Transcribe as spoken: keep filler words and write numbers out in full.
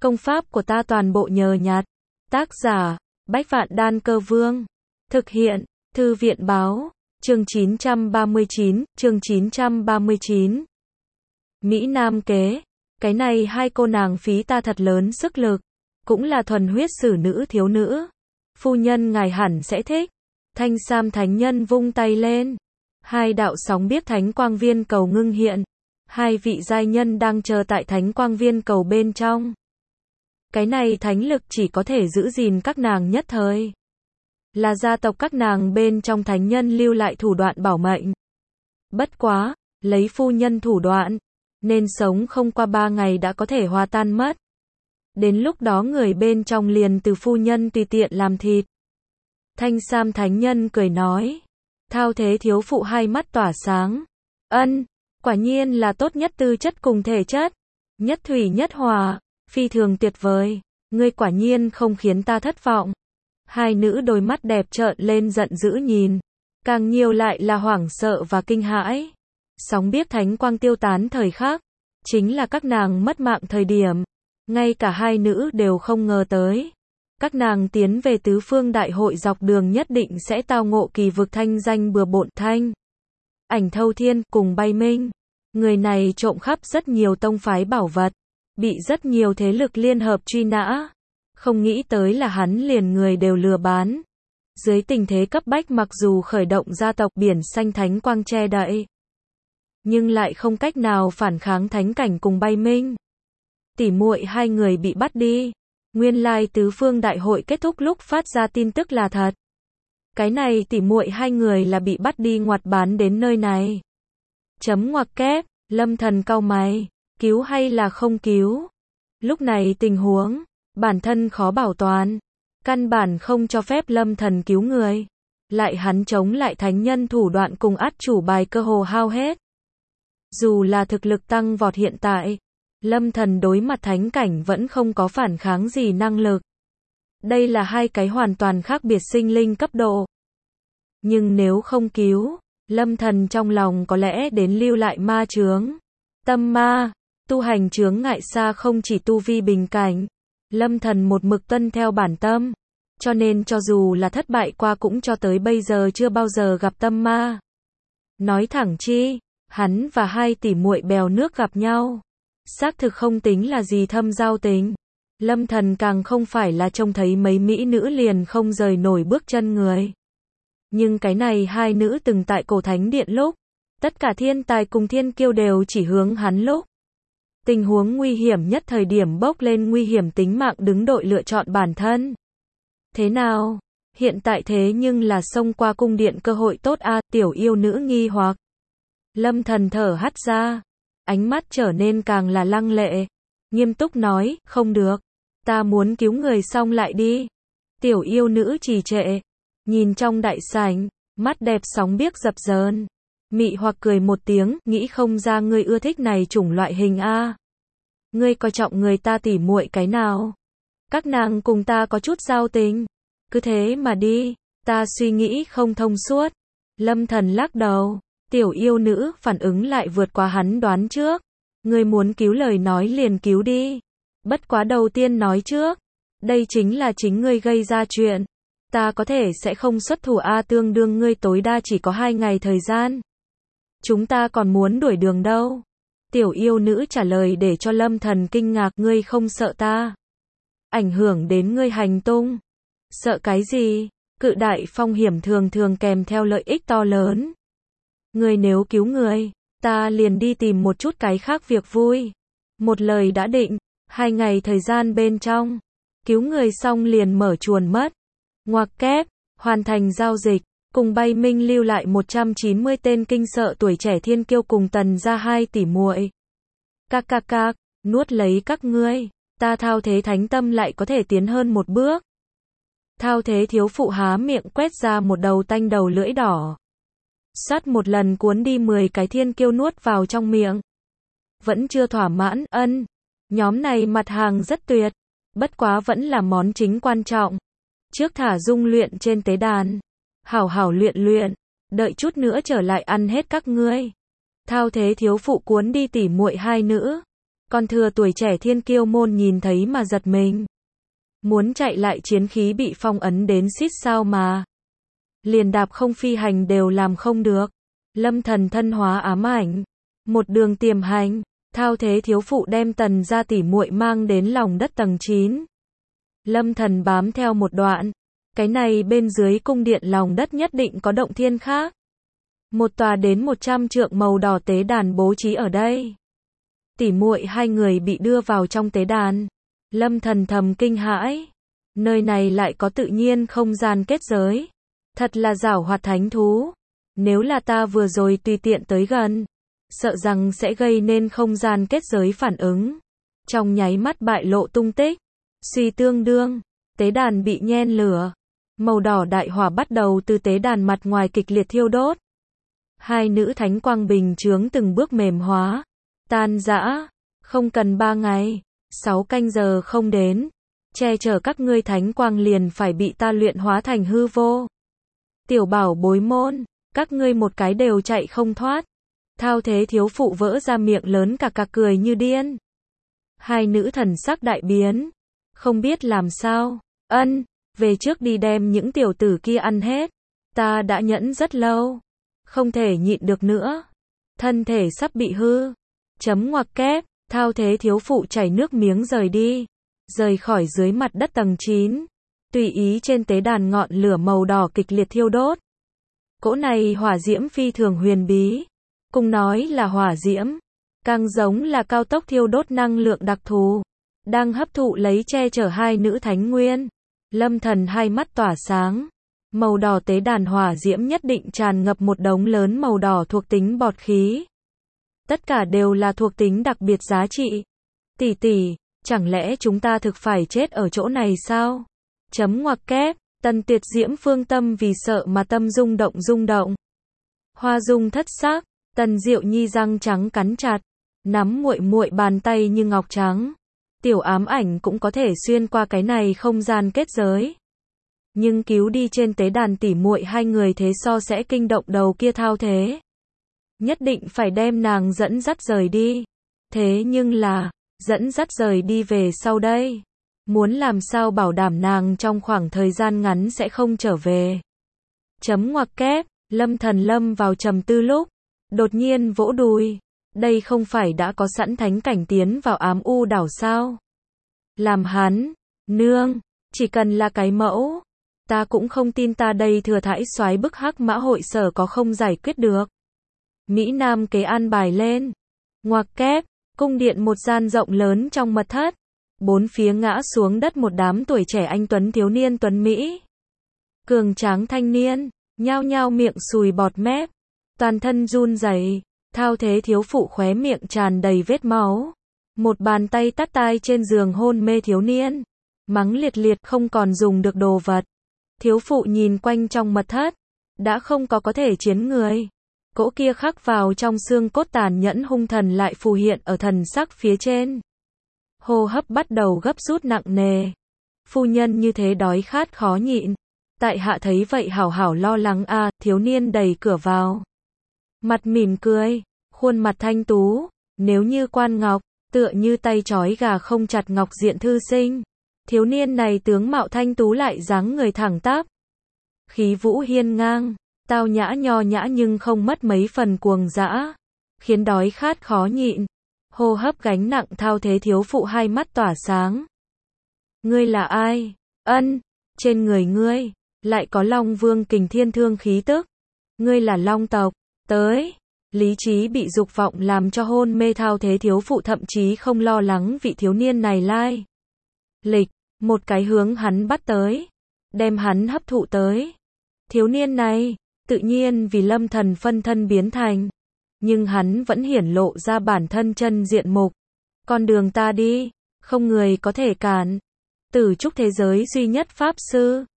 Công pháp của ta toàn bộ nhờ nhặt. Tác giả, Bách Vạn Đan Cơ Vương. Thực hiện, Thư viện Báo. Chương chín trăm ba mươi chín, chương chín trăm ba mươi chín. Mỹ Nam kế. Cái này hai cô nàng phí ta thật lớn sức lực. Cũng là thuần huyết sử nữ thiếu nữ. Phu nhân ngài hẳn sẽ thích. Thanh Sam Thánh Nhân vung tay lên. Hai đạo sóng biết Thánh Quang Viên cầu ngưng hiện. Hai vị giai nhân đang chờ tại Thánh Quang Viên cầu bên trong. Cái này thánh lực chỉ có thể giữ gìn các nàng nhất thời. Là gia tộc các nàng bên trong thánh nhân lưu lại thủ đoạn bảo mệnh. Bất quá, lấy phu nhân thủ đoạn, nên sống không qua ba ngày đã có thể hòa tan mất. Đến lúc đó người bên trong liền từ phu nhân tùy tiện làm thịt. Thanh Sam Thánh Nhân cười nói. Thao Thế thiếu phụ hai mắt tỏa sáng. Ân, quả nhiên là tốt nhất tư chất cùng thể chất. Nhất thủy nhất hòa, phi thường tuyệt vời. Ngươi quả nhiên không khiến ta thất vọng. Hai nữ đôi mắt đẹp trợn lên giận dữ nhìn. Càng nhiều lại là hoảng sợ và kinh hãi. Sóng biết thánh quang tiêu tán thời khắc. Chính là các nàng mất mạng thời điểm. Ngay cả hai nữ đều không ngờ tới. Các nàng tiến về tứ phương đại hội dọc đường nhất định sẽ tao ngộ kỳ vực thanh danh bừa bộn Thanh. Ảnh Thâu Thiên cùng Bay Minh. Người này trộm khắp rất nhiều tông phái bảo vật. Bị rất nhiều thế lực liên hợp truy nã. Không nghĩ tới là hắn liền người đều lừa bán. Dưới tình thế cấp bách mặc dù khởi động gia tộc biển xanh thánh quang che đậy. Nhưng lại không cách nào phản kháng thánh cảnh cùng Bay Minh. Tỉ muội hai người bị bắt đi. Nguyên lai tứ phương đại hội kết thúc lúc phát ra tin tức là thật. Cái này tỉ muội hai người là bị bắt đi ngoặt bán đến nơi này. Chấm ngoặc kép, Lâm Thần cau mày, cứu hay là không cứu? Lúc này tình huống, bản thân khó bảo toàn, căn bản không cho phép Lâm Thần cứu người. Lại hắn chống lại thánh nhân thủ đoạn cùng át chủ bài cơ hồ hao hết. Dù là thực lực tăng vọt hiện tại, Lâm Thần đối mặt thánh cảnh vẫn không có phản kháng gì năng lực. Đây là hai cái hoàn toàn khác biệt sinh linh cấp độ. Nhưng nếu không cứu, Lâm Thần trong lòng có lẽ đến lưu lại ma chướng. Tâm ma, tu hành chướng ngại xa không chỉ tu vi bình cảnh. Lâm Thần một mực tuân theo bản tâm. Cho nên cho dù là thất bại qua cũng cho tới bây giờ chưa bao giờ gặp tâm ma. Nói thẳng chi, hắn và hai tỷ muội bèo nước gặp nhau. Xác thực không tính là gì thâm giao tình. Lâm Thần càng không phải là trông thấy mấy mỹ nữ liền không rời nổi bước chân người. Nhưng cái này hai nữ từng tại cổ thánh điện lúc. Tất cả thiên tài cùng thiên kiêu đều chỉ hướng hắn lúc. Tình huống nguy hiểm nhất thời điểm bốc lên nguy hiểm tính mạng đứng đội lựa chọn bản thân. Thế nào? Hiện tại thế nhưng là xông qua cung điện cơ hội tốt a, tiểu yêu nữ nghi hoặc. Lâm Thần thở hắt ra. Ánh mắt trở nên càng là lăng lệ. Nghiêm túc nói, không được. Ta muốn cứu người xong lại đi. Tiểu yêu nữ trì trệ. Nhìn trong đại sảnh, mắt đẹp sóng biếc dập dờn. Mị hoặc cười một tiếng, nghĩ không ra ngươi ưa thích này chủng loại hình a. Ngươi coi trọng người ta tỉ muội cái nào? Các nàng cùng ta có chút giao tình. Cứ thế mà đi, ta suy nghĩ không thông suốt. Lâm Thần lắc đầu. Tiểu yêu nữ phản ứng lại vượt qua hắn đoán trước. Ngươi muốn cứu lời nói liền cứu đi. Bất quá đầu tiên nói trước. Đây chính là chính ngươi gây ra chuyện. Ta có thể sẽ không xuất thủ a, tương đương ngươi tối đa chỉ có hai ngày thời gian. Chúng ta còn muốn đuổi đường đâu. Tiểu yêu nữ trả lời để cho Lâm Thần kinh ngạc, ngươi không sợ ta ảnh hưởng đến ngươi hành tung. Sợ cái gì? Cự đại phong hiểm thường thường kèm theo lợi ích to lớn. Ngươi nếu cứu người, ta liền đi tìm một chút cái khác việc vui. Một lời đã định, hai ngày thời gian bên trong, cứu người xong liền mở chuồn mất. Ngoặc kép, hoàn thành giao dịch, cùng Bay Minh lưu lại một trăm chín mươi tên kinh sợ tuổi trẻ thiên kiêu cùng Tần gia hai tỷ muội. Các các các, nuốt lấy các ngươi, ta Thao Thế thánh tâm lại có thể tiến hơn một bước. Thao Thế thiếu phụ há miệng quét ra một đầu tanh đầu lưỡi đỏ. Sát một lần cuốn đi mười cái thiên kiêu nuốt vào trong miệng. Vẫn chưa thỏa mãn, ân. Nhóm này mặt hàng rất tuyệt. Bất quá vẫn là món chính quan trọng. Trước thả dung luyện trên tế đàn. Hảo hảo luyện luyện. Đợi chút nữa trở lại ăn hết các ngươi. Thao Thế thiếu phụ cuốn đi tỉ muội hai nữ. Con thừa tuổi trẻ thiên kiêu môn nhìn thấy mà giật mình. Muốn chạy lại chiến khí bị phong ấn đến xít sao mà. Liền đạp không phi hành đều làm không được. Lâm Thần thân hóa ám ảnh. Một đường tiềm hành, thao thế thiếu phụ đem Tần gia tỷ muội mang đến lòng đất tầng chín. Lâm Thần bám theo một đoạn. Cái này bên dưới cung điện lòng đất nhất định có động thiên khác. Một tòa đến một trăm trượng màu đỏ tế đàn bố trí ở đây. Tỷ muội hai người bị đưa vào trong tế đàn. Lâm Thần thầm kinh hãi. Nơi này lại có tự nhiên không gian kết giới. Thật là giảo hoạt thánh thú. Nếu là ta vừa rồi tùy tiện tới gần, sợ rằng sẽ gây nên không gian kết giới phản ứng. Trong nháy mắt bại lộ tung tích. Suy tương đương, tế đàn bị nhen lửa. Màu đỏ đại hỏa bắt đầu từ tế đàn mặt ngoài kịch liệt thiêu đốt. Hai nữ thánh quang bình chướng từng bước mềm hóa, tan rã. Không cần ba ngày, sáu canh giờ không đến, che chở các ngươi thánh quang liền phải bị ta luyện hóa thành hư vô. Tiểu bảo bối môn, các ngươi một cái đều chạy không thoát. Thao thế thiếu phụ vỡ ra miệng lớn cả cạc cười như điên. Hai nữ thần sắc đại biến, không biết làm sao. Ân, về trước đi đem những tiểu tử kia ăn hết. Ta đã nhẫn rất lâu, không thể nhịn được nữa. Thân thể sắp bị hư. Chấm ngoặc kép, thao thế thiếu phụ chảy nước miếng rời đi. Rời khỏi dưới mặt đất tầng chín. Tùy ý trên tế đàn ngọn lửa màu đỏ kịch liệt thiêu đốt. Cỗ này hỏa diễm phi thường huyền bí. Cùng nói là hỏa diễm, càng giống là cao tốc thiêu đốt năng lượng đặc thù. Đang hấp thụ lấy che chở hai nữ thánh nguyên. Lâm Thần hai mắt tỏa sáng. Màu đỏ tế đàn hỏa diễm nhất định tràn ngập một đống lớn màu đỏ thuộc tính bọt khí. Tất cả đều là thuộc tính đặc biệt giá trị. Tỷ tỷ, chẳng lẽ chúng ta thực phải chết ở chỗ này sao? Chấm ngoặc kép, Tần Tuyệt Diễm phương tâm vì sợ mà tâm rung động rung động. Hoa dung thất sắc, Tần Diệu Nhi răng trắng cắn chặt, nắm muội muội bàn tay như ngọc trắng. Tiểu ám ảnh cũng có thể xuyên qua cái này không gian kết giới. Nhưng cứu đi trên tế đàn tỷ muội hai người thế so sẽ kinh động đầu kia thao thế. Nhất định phải đem nàng dẫn dắt rời đi. Thế nhưng là, dẫn dắt rời đi về sau đây. Muốn làm sao bảo đảm nàng trong khoảng thời gian ngắn sẽ không trở về. Chấm ngoặc kép, Lâm Thần lâm vào trầm tư lúc. Đột nhiên vỗ đùi. Đây không phải đã có sẵn thánh cảnh tiến vào ám u đảo sao? Làm hắn, nương, chỉ cần là cái mẫu. Ta cũng không tin ta đây thừa thãi soái bức hắc mã hội sở có không giải quyết được. Mỹ Nam kế an bài lên. Ngoặc kép, cung điện một gian rộng lớn trong mật thất. Bốn phía ngã xuống đất một đám tuổi trẻ anh tuấn thiếu niên tuấn Mỹ. Cường tráng thanh niên, nhao nhao miệng sùi bọt mép. Toàn thân run rẩy, thao thế thiếu phụ khóe miệng tràn đầy vết máu. Một bàn tay tát tai trên giường hôn mê thiếu niên. Mắng liệt liệt không còn dùng được đồ vật. Thiếu phụ nhìn quanh trong mật thất. Đã không có có thể chiến người. Cỗ kia khắc vào trong xương cốt tàn nhẫn hung thần lại phù hiện ở thần sắc phía trên. Hô hấp bắt đầu gấp rút nặng nề. Phu nhân như thế đói khát khó nhịn. Tại hạ thấy vậy hảo hảo lo lắng a. À, thiếu niên đẩy cửa vào. Mặt mỉm cười, khuôn mặt thanh tú, nếu như quan ngọc, tựa như tay trói gà không chặt ngọc diện thư sinh. Thiếu niên này tướng mạo thanh tú lại dáng người thẳng tắp. Khí vũ hiên ngang, tao nhã nho nhã nhưng không mất mấy phần cuồng dã, khiến đói khát khó nhịn. Hô hấp gánh nặng thao thế thiếu phụ hai mắt tỏa sáng. Ngươi là ai? Ân, trên người ngươi, lại có Long Vương kình thiên thương khí tức. Ngươi là Long tộc, tới. Lý trí bị dục vọng làm cho hôn mê thao thế thiếu phụ thậm chí không lo lắng vị thiếu niên này lai. Lịch, một cái hướng hắn bắt tới. Đem hắn hấp thụ tới. Thiếu niên này, tự nhiên vì Lâm Thần phân thân biến thành. Nhưng hắn vẫn hiển lộ ra bản thân chân diện mục. Con đường ta đi, không người có thể cản. Tử trúc thế giới duy nhất pháp sư.